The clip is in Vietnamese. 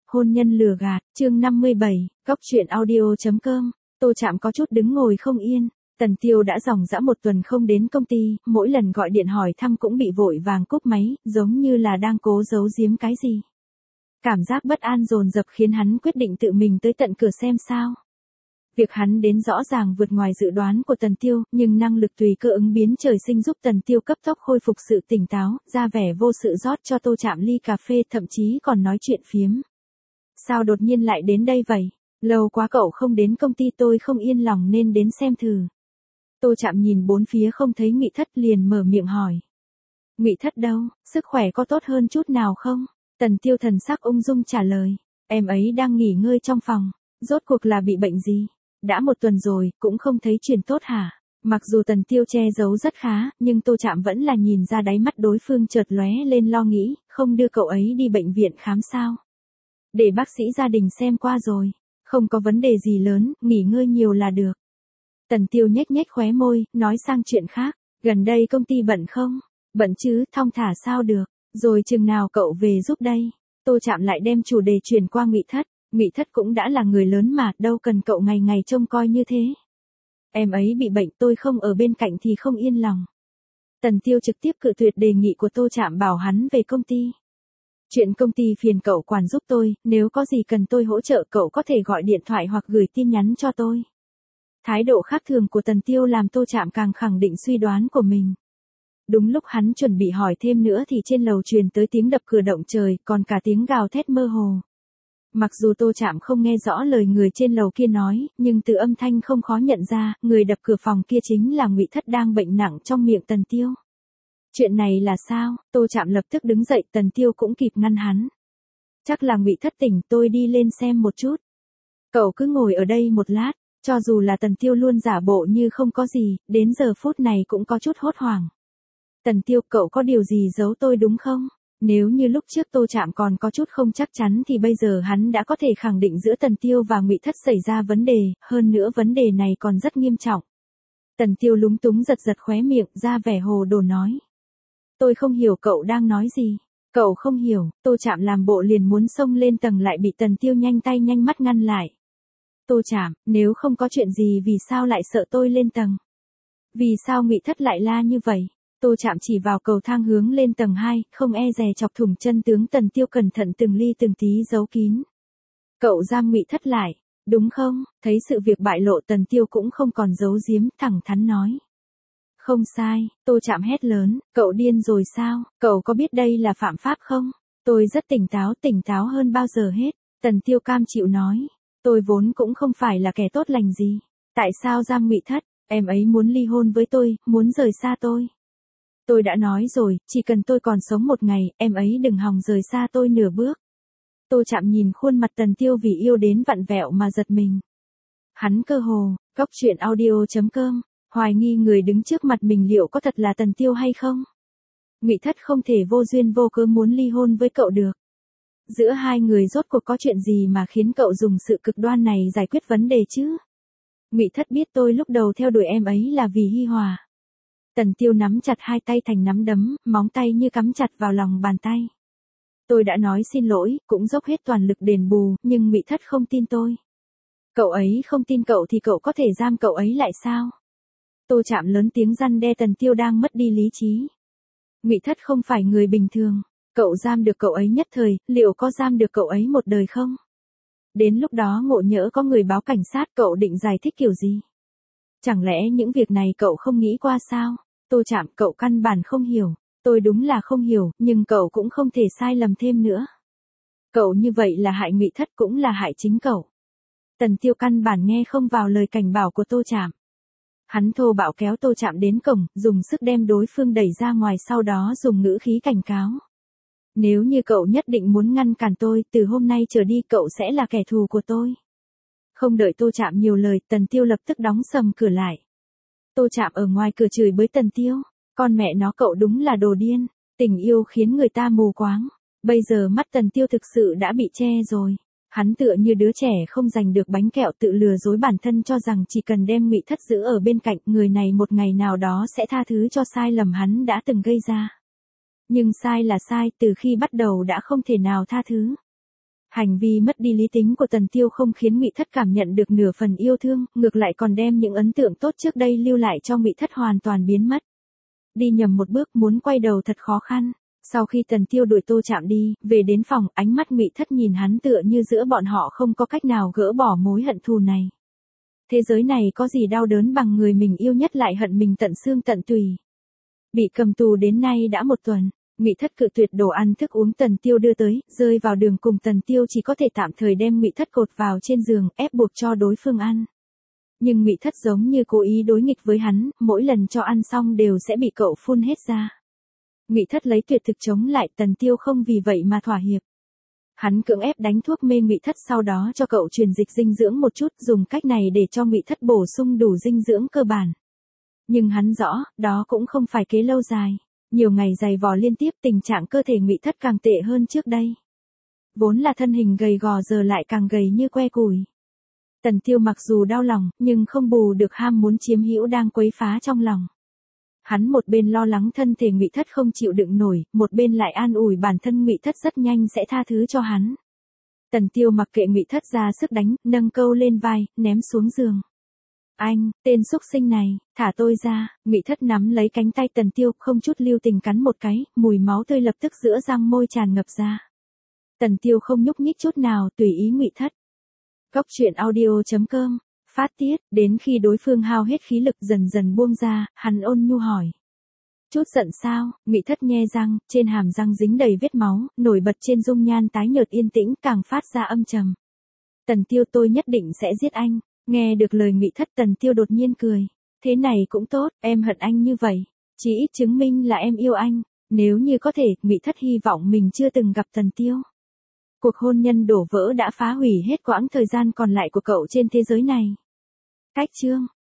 Hôn nhân lừa gạt, chương 57, góc truyện audio.com. Tô Trạm có chút đứng ngồi không yên. Tần Tiêu đã dòng dã một tuần không đến công ty, mỗi lần gọi điện hỏi thăm cũng bị vội vàng cúp máy, giống như là đang cố giấu giếm cái gì. Cảm giác bất an dồn dập khiến hắn quyết định tự mình tới tận cửa xem sao. Việc hắn đến rõ ràng vượt ngoài dự đoán của Tần Tiêu, nhưng năng lực tùy cơ ứng biến trời sinh giúp Tần Tiêu cấp tốc khôi phục sự tỉnh táo, ra vẻ vô sự rót cho Tô Trạm ly cà phê, thậm chí còn nói chuyện phiếm. Sao đột nhiên lại đến đây vậy? Lâu quá cậu không đến công ty, tôi không yên lòng nên đến xem thử. Tô Trạm nhìn bốn phía không thấy Ngụy Thất liền mở miệng hỏi. Ngụy Thất đâu, sức khỏe có tốt hơn chút nào không? Tần Tiêu thần sắc ung dung trả lời. Em ấy đang nghỉ ngơi trong phòng. Rốt cuộc là bị bệnh gì? Đã một tuần rồi, cũng không thấy chuyển tốt hả? Mặc dù Tần Tiêu che giấu rất khá, nhưng Tô Trạm vẫn là nhìn ra đáy mắt đối phương chợt lóe lên lo nghĩ, không đưa cậu ấy đi bệnh viện khám sao? Để bác sĩ gia đình xem qua rồi, không có vấn đề gì lớn, nghỉ ngơi nhiều là được. Tần Tiêu nhếch nhếch khóe môi, nói sang chuyện khác, gần đây công ty bận không? Bận chứ, thong thả sao được, rồi chừng nào cậu về giúp đây? Tô Trạm lại đem chủ đề chuyển qua Ngụy Thất. Ngụy Thất cũng đã là người lớn mà, đâu cần cậu ngày ngày trông coi như thế. Em ấy bị bệnh, tôi không ở bên cạnh thì không yên lòng. Tần Tiêu trực tiếp cự tuyệt đề nghị của Tô Trạm, bảo hắn về công ty. Chuyện công ty phiền cậu quản giúp tôi, nếu có gì cần tôi hỗ trợ cậu có thể gọi điện thoại hoặc gửi tin nhắn cho tôi. Thái độ khác thường của Tần Tiêu làm Tô Trạm càng khẳng định suy đoán của mình. Đúng lúc hắn chuẩn bị hỏi thêm nữa thì trên lầu truyền tới tiếng đập cửa động trời, còn cả tiếng gào thét mơ hồ. Mặc dù Tô Trạm không nghe rõ lời người trên lầu kia nói, nhưng từ âm thanh không khó nhận ra, người đập cửa phòng kia chính là Ngụy Thất đang bệnh nặng trong miệng Tần Tiêu. Chuyện này là sao? Tô Trạm lập tức đứng dậy, Tần Tiêu cũng kịp ngăn hắn. Chắc là Ngụy Thất tỉnh, tôi đi lên xem một chút. Cậu cứ ngồi ở đây một lát, cho dù là Tần Tiêu luôn giả bộ như không có gì, đến giờ phút này cũng có chút hốt hoảng. Tần Tiêu, cậu có điều gì giấu tôi đúng không? Nếu như lúc trước Tô Trạm còn có chút không chắc chắn thì bây giờ hắn đã có thể khẳng định giữa Tần Tiêu và Ngụy Thất xảy ra vấn đề, hơn nữa vấn đề này còn rất nghiêm trọng. Tần Tiêu lúng túng giật giật khóe miệng, ra vẻ hồ đồ nói. Tôi không hiểu cậu đang nói gì. Cậu không hiểu. Tô Trạm làm bộ liền muốn xông lên tầng lại bị Tần Tiêu nhanh tay nhanh mắt ngăn lại. Tô Trạm, nếu không có chuyện gì vì sao lại sợ tôi lên tầng? Vì sao Ngụy Thất lại la như vậy? Tô Trạm chỉ vào cầu thang hướng lên tầng 2, không e dè chọc thủng chân tướng. Tần Tiêu cẩn thận từng ly từng tí giấu kín. Cậu giam Ngụy Thất lại, đúng không? Thấy sự việc bại lộ, Tần Tiêu cũng không còn giấu giếm, thẳng thắn nói. Không sai. Tô Trạm hét lớn, cậu điên rồi sao? Cậu có biết đây là phạm pháp không? Tôi rất tỉnh táo hơn bao giờ hết. Tần Tiêu cam chịu nói. Tôi vốn cũng không phải là kẻ tốt lành gì. Tại sao giam Ngụy Thất? Em ấy muốn ly hôn với tôi, muốn rời xa tôi. Tôi đã nói rồi, chỉ cần tôi còn sống một ngày, em ấy đừng hòng rời xa tôi nửa bước. Tô Trạm nhìn khuôn mặt Tần Tiêu vì yêu đến vặn vẹo mà giật mình. Hắn cơ hồ, góc truyện audio.com, hoài nghi người đứng trước mặt mình liệu có thật là Tần Tiêu hay không. Ngụy Thất không thể vô duyên vô cớ muốn ly hôn với cậu được. Giữa hai người rốt cuộc có chuyện gì mà khiến cậu dùng sự cực đoan này giải quyết vấn đề chứ? Ngụy Thất biết tôi lúc đầu theo đuổi em ấy là vì hi hòa. Tần Tiêu nắm chặt hai tay thành nắm đấm, móng tay như cắm chặt vào lòng bàn tay. Tôi đã nói xin lỗi, cũng dốc hết toàn lực đền bù, nhưng Ngụy Thất không tin tôi. Cậu ấy không tin cậu thì cậu có thể giam cậu ấy lại sao? Tô Trạm lớn tiếng răn đe Tần Tiêu đang mất đi lý trí. Ngụy Thất không phải người bình thường, cậu giam được cậu ấy nhất thời, liệu có giam được cậu ấy một đời không? Đến lúc đó ngộ nhỡ có người báo cảnh sát, cậu định giải thích kiểu gì? Chẳng lẽ những việc này cậu không nghĩ qua sao? Tô Trạm, cậu căn bản không hiểu. Tôi đúng là không hiểu, nhưng cậu cũng không thể sai lầm thêm nữa. Cậu như vậy là hại Ngụy Thất cũng là hại chính cậu. Tần Tiêu căn bản nghe không vào lời cảnh bảo của Tô Trạm. Hắn thô bạo kéo Tô Trạm đến cổng, dùng sức đem đối phương đẩy ra ngoài, sau đó dùng ngữ khí cảnh cáo. Nếu như cậu nhất định muốn ngăn cản tôi, từ hôm nay trở đi cậu sẽ là kẻ thù của tôi. Không đợi Tô Trạm nhiều lời, Tần Tiêu lập tức đóng sầm cửa lại. Tô Trạm ở ngoài cửa chửi bới Tần Tiêu. Con mẹ nó, cậu đúng là đồ điên. Tình yêu khiến người ta mù quáng. Bây giờ mắt Tần Tiêu thực sự đã bị che rồi. Hắn tựa như đứa trẻ không giành được bánh kẹo, tự lừa dối bản thân cho rằng chỉ cần đem Ngụy Thất giữ ở bên cạnh, người này một ngày nào đó sẽ tha thứ cho sai lầm hắn đã từng gây ra. Nhưng sai là sai, từ khi bắt đầu đã không thể nào tha thứ. Hành vi mất đi lý tính của Tần Tiêu không khiến Ngụy Thất cảm nhận được nửa phần yêu thương, ngược lại còn đem những ấn tượng tốt trước đây lưu lại cho Ngụy Thất hoàn toàn biến mất. Đi nhầm một bước muốn quay đầu thật khó khăn. Sau khi Tần Tiêu đuổi Tô Trạm đi, về đến phòng, ánh mắt Ngụy Thất nhìn hắn tựa như giữa bọn họ không có cách nào gỡ bỏ mối hận thù này. Thế giới này có gì đau đớn bằng người mình yêu nhất lại hận mình tận xương tận tùy. Bị cầm tù đến nay đã 1 tuần, Ngụy Thất cự tuyệt đồ ăn thức uống Tần Tiêu đưa tới, rơi vào đường cùng Tần Tiêu chỉ có thể tạm thời đem Ngụy Thất cột vào trên giường, ép buộc cho đối phương ăn. Nhưng Ngụy Thất giống như cố ý đối nghịch với hắn, mỗi lần cho ăn xong đều sẽ bị cậu phun hết ra. Ngụy Thất lấy tuyệt thực chống lại, Tần Tiêu không vì vậy mà thỏa hiệp. Hắn cưỡng ép đánh thuốc mê Ngụy Thất, sau đó cho cậu truyền dịch dinh dưỡng một chút, dùng cách này để cho Ngụy Thất bổ sung đủ dinh dưỡng cơ bản. Nhưng hắn rõ, đó cũng không phải kế lâu dài. Nhiều ngày giày vò liên tiếp, tình trạng cơ thể Ngụy Thất càng tệ hơn trước đây. Vốn là thân hình gầy gò giờ lại càng gầy như que củi. Tần Tiêu mặc dù đau lòng, nhưng không bù được ham muốn chiếm hữu đang quấy phá trong lòng. Hắn một bên lo lắng thân thể Ngụy Thất không chịu đựng nổi, một bên lại an ủi bản thân Ngụy Thất rất nhanh sẽ tha thứ cho hắn. Tần Tiêu mặc kệ Ngụy Thất ra sức đánh, nâng câu lên vai, ném xuống giường. Anh, tên xúc sinh này, thả tôi ra. Ngụy Thất nắm lấy cánh tay Tần Tiêu, không chút lưu tình cắn một cái, mùi máu tươi lập tức giữa răng môi tràn ngập ra. Tần Tiêu không nhúc nhích chút nào, tùy ý Ngụy Thất. Góc truyện audio.com phát tiết, đến khi đối phương hao hết khí lực dần dần buông ra, hắn ôn nhu hỏi. Chút giận sao? Ngụy Thất nhe răng, trên hàm răng dính đầy vết máu, nổi bật trên dung nhan tái nhợt yên tĩnh càng phát ra âm trầm. Tần Tiêu, tôi nhất định sẽ giết anh. Nghe được lời Ngụy Thất, Tần Tiêu đột nhiên cười. Thế này cũng tốt, em hận anh như vậy. Chỉ ít chứng minh là em yêu anh. Nếu như có thể, Ngụy Thất hy vọng mình chưa từng gặp Tần Tiêu. Cuộc hôn nhân đổ vỡ đã phá hủy hết quãng thời gian còn lại của cậu trên thế giới này. Cách chương